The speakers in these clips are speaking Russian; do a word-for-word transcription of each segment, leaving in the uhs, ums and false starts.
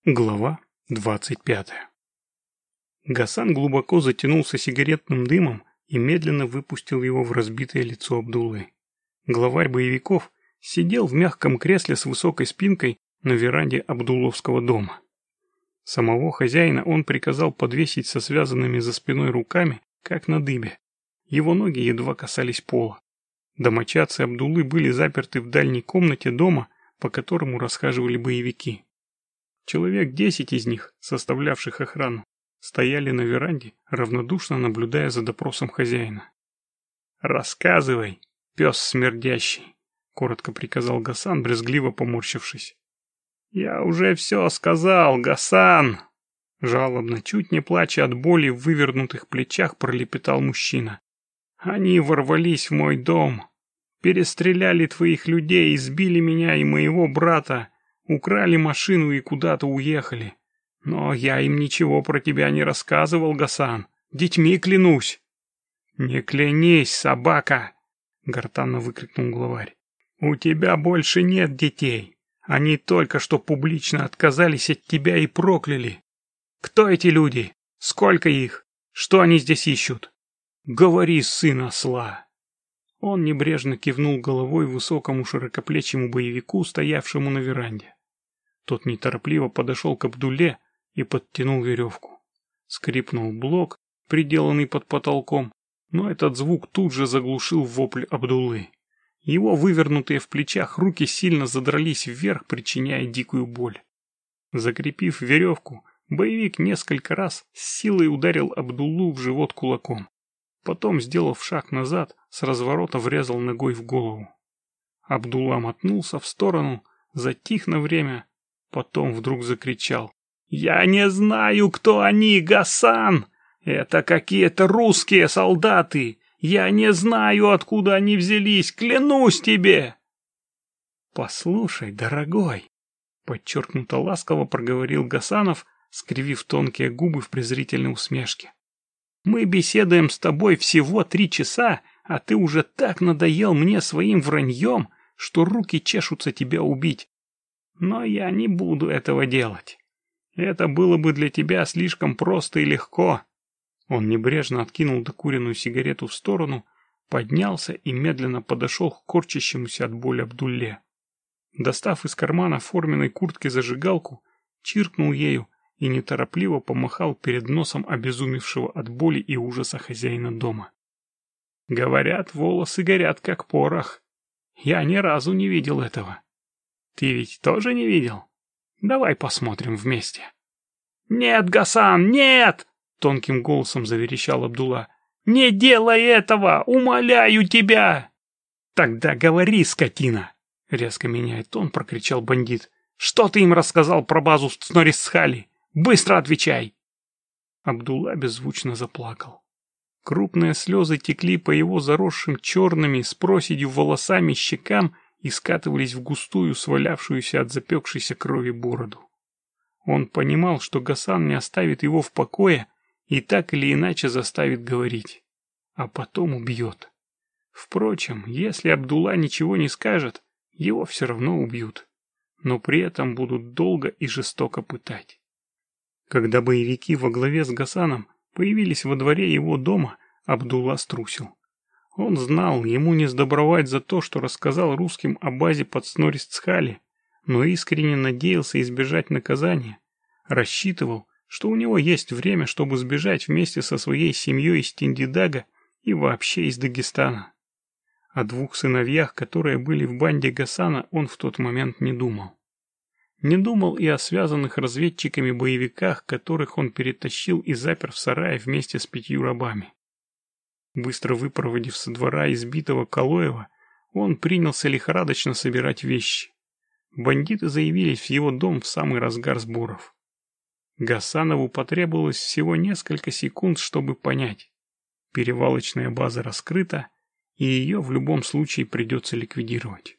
Глава двадцать пятая. Гасан глубоко затянулся сигаретным дымом и медленно выпустил его в разбитое лицо Абдуллы. Главарь боевиков сидел в мягком кресле с высокой спинкой на веранде Абдулловского дома. Самого хозяина он приказал подвесить со связанными за спиной руками, как на дыбе. Его ноги едва касались пола. Домочадцы Абдуллы были заперты в дальней комнате дома, по которому расхаживали боевики. Человек десять из них, составлявших охрану, стояли на веранде, равнодушно наблюдая за допросом хозяина. «Рассказывай, пес смердящий», — коротко приказал Гасан, брезгливо поморщившись. «Я уже все сказал, Гасан!» Жалобно, чуть не плача от боли в вывернутых плечах, пролепетал мужчина. «Они ворвались в мой дом, перестреляли твоих людей, избили меня и моего брата, украли машину и куда-то уехали. Но я им ничего про тебя не рассказывал, Гасан. Детьми клянусь». «Не клянись, собака!» — гортанно выкрикнул главарь. «У тебя больше нет детей. Они только что публично отказались от тебя и прокляли. Кто эти люди? Сколько их? Что они здесь ищут? Говори, сын осла!» Он небрежно кивнул головой высокому широкоплечему боевику, стоявшему на веранде. Тот неторопливо подошел к Абдулле и подтянул веревку. Скрипнул блок, приделанный под потолком, но этот звук тут же заглушил вопль Абдуллы. Его вывернутые в плечах руки сильно задрались вверх, причиняя дикую боль. Закрепив веревку, боевик несколько раз с силой ударил Абдуллу в живот кулаком. Потом, сделав шаг назад, с разворота врезал ногой в голову. Абдулла мотнулся в сторону, затих на время, потом вдруг закричал: «Я не знаю, кто они, Гасан! Это какие-то русские солдаты! Я не знаю, откуда они взялись, клянусь тебе!» «Послушай, дорогой!» — подчеркнуто ласково проговорил Гасанов, скривив тонкие губы в презрительной усмешке. «Мы беседуем с тобой всего три часа, а ты уже так надоел мне своим враньем, что руки чешутся тебя убить. Но я не буду этого делать. Это было бы для тебя слишком просто и легко». Он небрежно откинул докуренную сигарету в сторону, поднялся и медленно подошел к корчащемуся от боли Абдулле. Достав из кармана форменной куртки зажигалку, чиркнул ею и неторопливо помахал перед носом обезумевшего от боли и ужаса хозяина дома. «Говорят, волосы горят, как порох. Я ни разу не видел этого. Ты ведь тоже не видел? Давай посмотрим вместе». «Нет, Гасан, нет!» — тонким голосом заверещал Абдулла. «Не делай этого! Умоляю тебя!» «Тогда говори, скотина!» — резко меняя тон, прокричал бандит. «Что ты им рассказал про базу в Снорисхали? Быстро отвечай!» Абдулла беззвучно заплакал. Крупные слезы текли по его заросшим черными с проседью волосами щекам и скатывались в густую, свалявшуюся от запекшейся крови бороду. Он понимал, что Гасан не оставит его в покое и так или иначе заставит говорить, а потом убьет. Впрочем, если Абдулла ничего не скажет, его все равно убьют, но при этом будут долго и жестоко пытать. Когда боевики во главе с Гасаном появились во дворе его дома, Абдулла струсил. Он знал, ему не сдобровать за то, что рассказал русским о базе под Снорисцхали, но искренне надеялся избежать наказания. Рассчитывал, что у него есть время, чтобы сбежать вместе со своей семьей из Тиндидага и вообще из Дагестана. О двух сыновьях, которые были в банде Гасана, он в тот момент не думал. Не думал и о связанных разведчиками боевиках, которых он перетащил и запер в сарае вместе с пятью рабами. Быстро выпроводив со двора избитого Калоева, он принялся лихорадочно собирать вещи. Бандиты заявились в его дом в самый разгар сборов. Гасанову потребовалось всего несколько секунд, чтобы понять. Перевалочная база раскрыта, и ее в любом случае придется ликвидировать.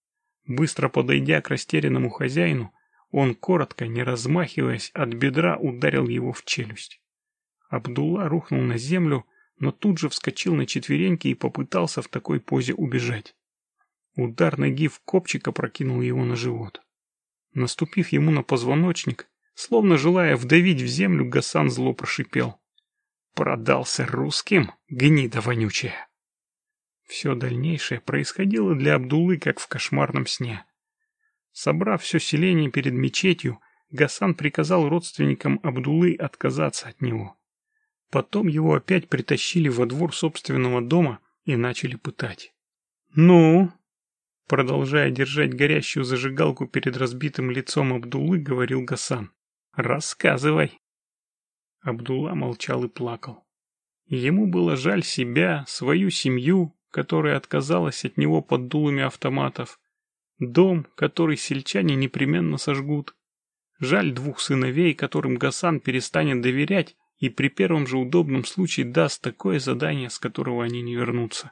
Быстро подойдя к растерянному хозяину, он коротко, не размахиваясь, от бедра ударил его в челюсть. Абдулла рухнул на землю, но тут же вскочил на четвереньки и попытался в такой позе убежать. Удар ноги в копчик опрокинул его на живот. Наступив ему на позвоночник, Словно желая вдавить в землю, Гасан зло прошипел: «Продался русским, гнида вонючая!» Все дальнейшее происходило для Абдуллы, как в кошмарном сне. Собрав все селение перед мечетью, Гасан приказал родственникам Абдуллы отказаться от него. Потом его опять притащили во двор собственного дома и начали пытать. «Ну?» Продолжая держать горящую зажигалку перед разбитым лицом Абдуллы, говорил Гасан: «Рассказывай». Абдулла молчал и плакал. Ему было жаль себя, свою семью, которая отказалась от него под дулами автоматов, дом, который сельчане непременно сожгут. Жаль двух сыновей, которым Гасан перестанет доверять и при первом же удобном случае даст такое задание, с которого они не вернутся.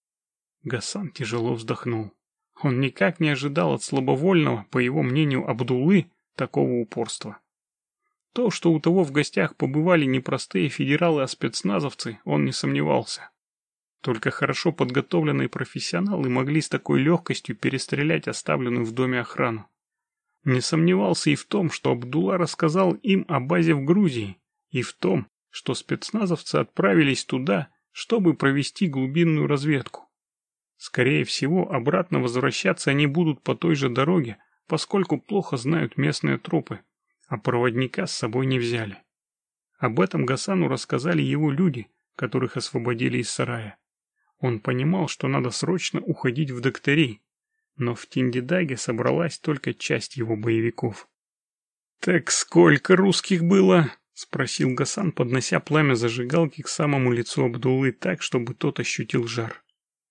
Гасан тяжело вздохнул. Он никак не ожидал от слабовольного, по его мнению, Абдуллы, такого упорства. То, что у того в гостях побывали не простые федералы, а спецназовцы, он не сомневался. Только хорошо подготовленные профессионалы могли с такой легкостью перестрелять оставленную в доме охрану. Не сомневался и в том, что Абдулла рассказал им о базе в Грузии, и в том, что спецназовцы отправились туда, чтобы провести глубинную разведку. Скорее всего, обратно возвращаться они будут по той же дороге, поскольку плохо знают местные тропы, а проводника с собой не взяли. Об этом Гасану рассказали его люди, которых освободили из сарая. Он понимал, что надо срочно уходить в Доктори, но в Тиндидаге собралась только часть его боевиков. «Так сколько русских было?» — спросил Гасан, поднося пламя зажигалки к самому лицу Абдуллы так, чтобы тот ощутил жар.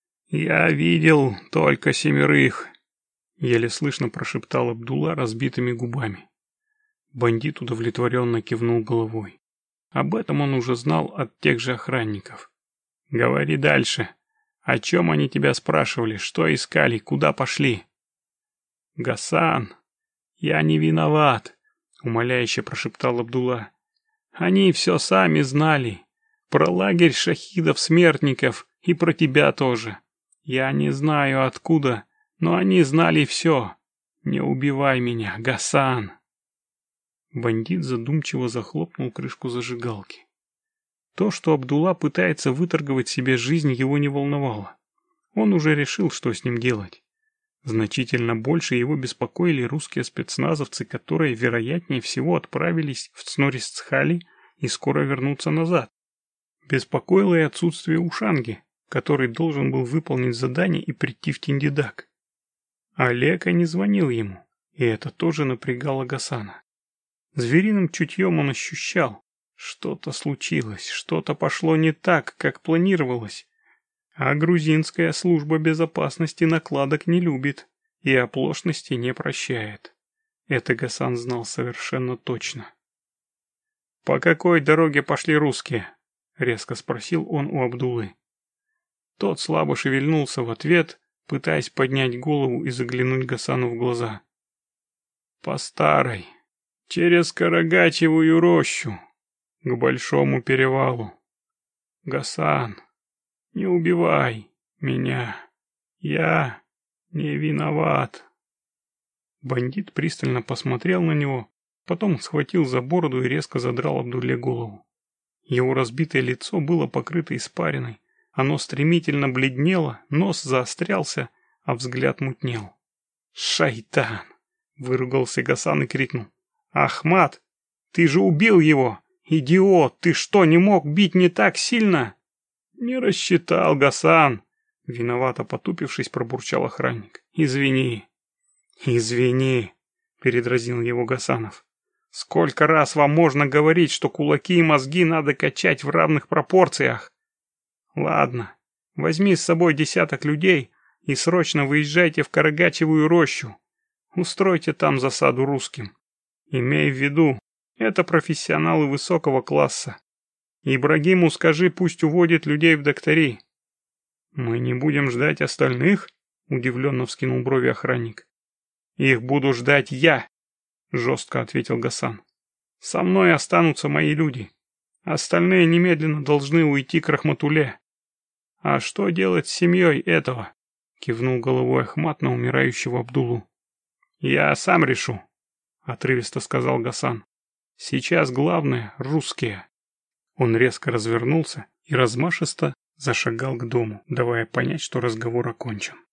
«Я видел только семерых», — еле слышно прошептал Абдулла разбитыми губами. Бандит удовлетворенно кивнул головой. Об этом он уже знал от тех же охранников. «Говори дальше. О чем они тебя спрашивали? Что искали? Куда пошли?» «Гасан, я не виноват», — умоляюще прошептал Абдулла. «Они все сами знали. Про лагерь шахидов-смертников и про тебя тоже. Я не знаю откуда, но они знали все. Не убивай меня, Гасан». Бандит задумчиво захлопнул крышку зажигалки. То, что Абдулла пытается выторговать себе жизнь, его не волновало. Он уже решил, что с ним делать. Значительно больше его беспокоили русские спецназовцы, которые, вероятнее всего, отправились в Цнорисцхали и скоро вернутся назад. Беспокоило и отсутствие Ушанги, который должен был выполнить задание и прийти в Тиндидак. Олега не звонил ему, и это тоже напрягало Гасана. Звериным чутьем он ощущал, что-то случилось, что-то пошло не так, как планировалось. А грузинская служба безопасности накладок не любит и оплошности не прощает. Это Гасан знал совершенно точно. «По какой дороге пошли русские?» — резко спросил он у Абдуллы. Тот слабо шевельнулся в ответ, пытаясь поднять голову и заглянуть Гасану в глаза. «По старой, через Карагачевую рощу, к Большому перевалу. Гасан, не убивай меня, я не виноват». Бандит пристально посмотрел на него, потом схватил за бороду и резко задрал Абдулле голову. Его разбитое лицо было покрыто испариной, оно стремительно бледнело, нос заострялся, а взгляд мутнел. «Шайтан!» — выругался Гасан и крикнул. «Ахмат, ты же убил его! Идиот, ты что, не мог бить не так сильно?» «Не рассчитал, Гасан!» — виновато потупившись, пробурчал охранник. «Извини». «Извини», — передразнил его Гасанов. «Сколько раз вам можно говорить, что кулаки и мозги надо качать в равных пропорциях? Ладно, возьми с собой десяток людей и срочно выезжайте в Карагачевую рощу. Устройте там засаду русским. Имей в виду, это профессионалы высокого класса. Ибрагиму скажи, пусть уводит людей в Доктори». «Мы не будем ждать остальных?» — удивленно вскинул брови охранник. «Их буду ждать я», — жестко ответил Гасан. «Со мной останутся мои люди. Остальные немедленно должны уйти к Рахматулле». «А что делать с семьей этого?» — кивнул головой Ахмат на умирающего Абдуллу. «Я сам решу», — отрывисто сказал Гасан. Сейчас главное — русские». Он резко развернулся и размашисто зашагал к дому, давая понять, что разговор окончен.